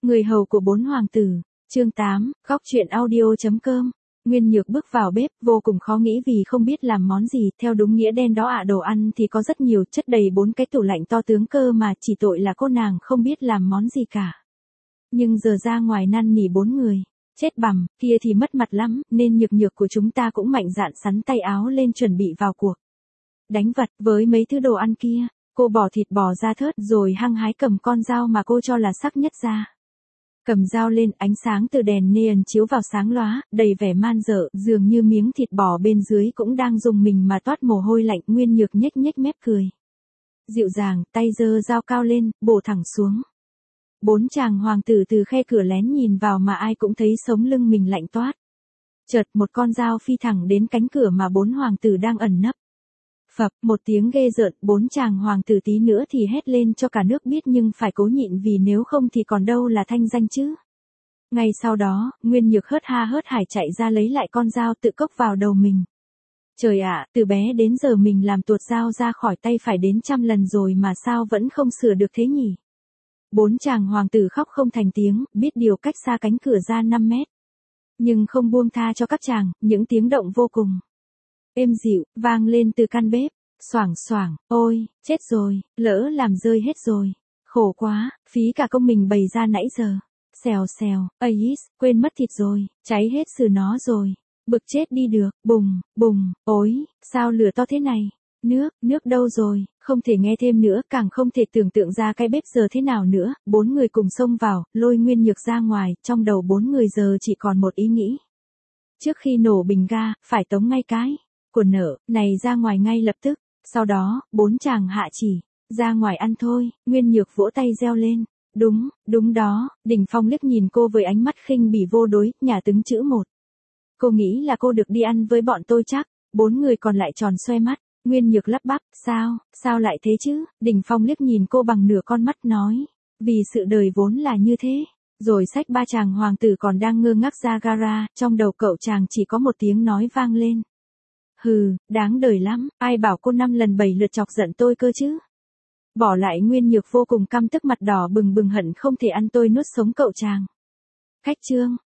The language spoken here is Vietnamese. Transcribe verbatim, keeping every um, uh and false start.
Người hầu của bốn hoàng tử, chương tám, góc truyện audio.com. Nguyên Nhược bước vào bếp, vô cùng khó nghĩ vì không biết làm món gì, theo đúng nghĩa đen đó ạ. Đồ ăn thì có rất nhiều, chất đầy bốn cái tủ lạnh to tướng cơ mà, chỉ tội là cô nàng không biết làm món gì cả. Nhưng giờ ra ngoài năn nỉ bốn người, chết bằm, kia thì mất mặt lắm, nên Nhược Nhược của chúng ta cũng mạnh dạn sắn tay áo lên chuẩn bị vào cuộc. Đánh vật với mấy thứ đồ ăn kia, cô bỏ thịt bò ra thớt rồi hăng hái cầm con dao mà cô cho là sắc nhất ra. Cầm dao lên, ánh sáng từ đèn neon chiếu vào sáng lóa, đầy vẻ man dợ, dường như miếng thịt bò bên dưới cũng đang dùng mình mà toát mồ hôi lạnh. Nguyên Nhược nhếch nhếch mép cười. Dịu dàng, tay giơ dao cao lên, bổ thẳng xuống. Bốn chàng hoàng tử từ khe cửa lén nhìn vào mà ai cũng thấy sống lưng mình lạnh toát. Chợt một con dao phi thẳng đến cánh cửa mà bốn hoàng tử đang ẩn nấp. Phập, một tiếng ghê rợn, bốn chàng hoàng tử tí nữa thì hét lên cho cả nước biết nhưng phải cố nhịn vì nếu không thì còn đâu là thanh danh chứ. Ngay sau đó, Nguyên Nhược hớt ha hớt hải chạy ra lấy lại con dao tự cốc vào đầu mình. Trời ạ, từ bé đến giờ mình làm tuột dao ra khỏi tay phải đến trăm lần rồi mà sao vẫn không sửa được thế nhỉ? Bốn chàng hoàng tử khóc không thành tiếng, biết điều cách xa cánh cửa ra năm mét. Nhưng không buông tha cho các chàng, những tiếng động vô cùng êm dịu, vang lên từ căn bếp. Xoảng xoảng, ôi, chết rồi, lỡ làm rơi hết rồi. Khổ quá, phí cả công mình bày ra nãy giờ. Xèo xèo, Ais, quên mất thịt rồi, cháy hết sừ nó rồi. Bực chết đi được, bùng, bùng, ối, sao lửa to thế này? Nước, nước đâu rồi, không thể nghe thêm nữa, càng không thể tưởng tượng ra cái bếp giờ thế nào nữa. Bốn người cùng xông vào, lôi Nguyên Nhược ra ngoài, trong đầu bốn người giờ chỉ còn một ý nghĩ. Trước khi nổ bình ga, phải tống ngay cái của nợ này ra ngoài ngay lập tức. Sau đó, bốn chàng hạ chỉ, ra ngoài ăn thôi. Nguyên Nhược vỗ tay reo lên. Đúng, đúng đó. Đình Phong liếc nhìn cô với ánh mắt khinh bỉ vô đối, nhà tướng chữ một. Cô nghĩ là cô được đi ăn với bọn tôi chắc. Bốn người còn lại tròn xoe mắt. Nguyên Nhược lắp bắp, sao, sao lại thế chứ? Đình Phong liếc nhìn cô bằng nửa con mắt nói. Vì sự đời vốn là như thế. Rồi xách ba chàng hoàng tử còn đang ngơ ngác ra gara, trong đầu cậu chàng chỉ có một tiếng nói vang lên. Hừ, đáng đời lắm, ai bảo cô năm lần bảy lượt chọc giận tôi cơ chứ. Bỏ lại Nguyên Nhược vô cùng căm tức mặt đỏ bừng bừng hận không thể ăn tôi nuốt sống cậu chàng. Khách trương,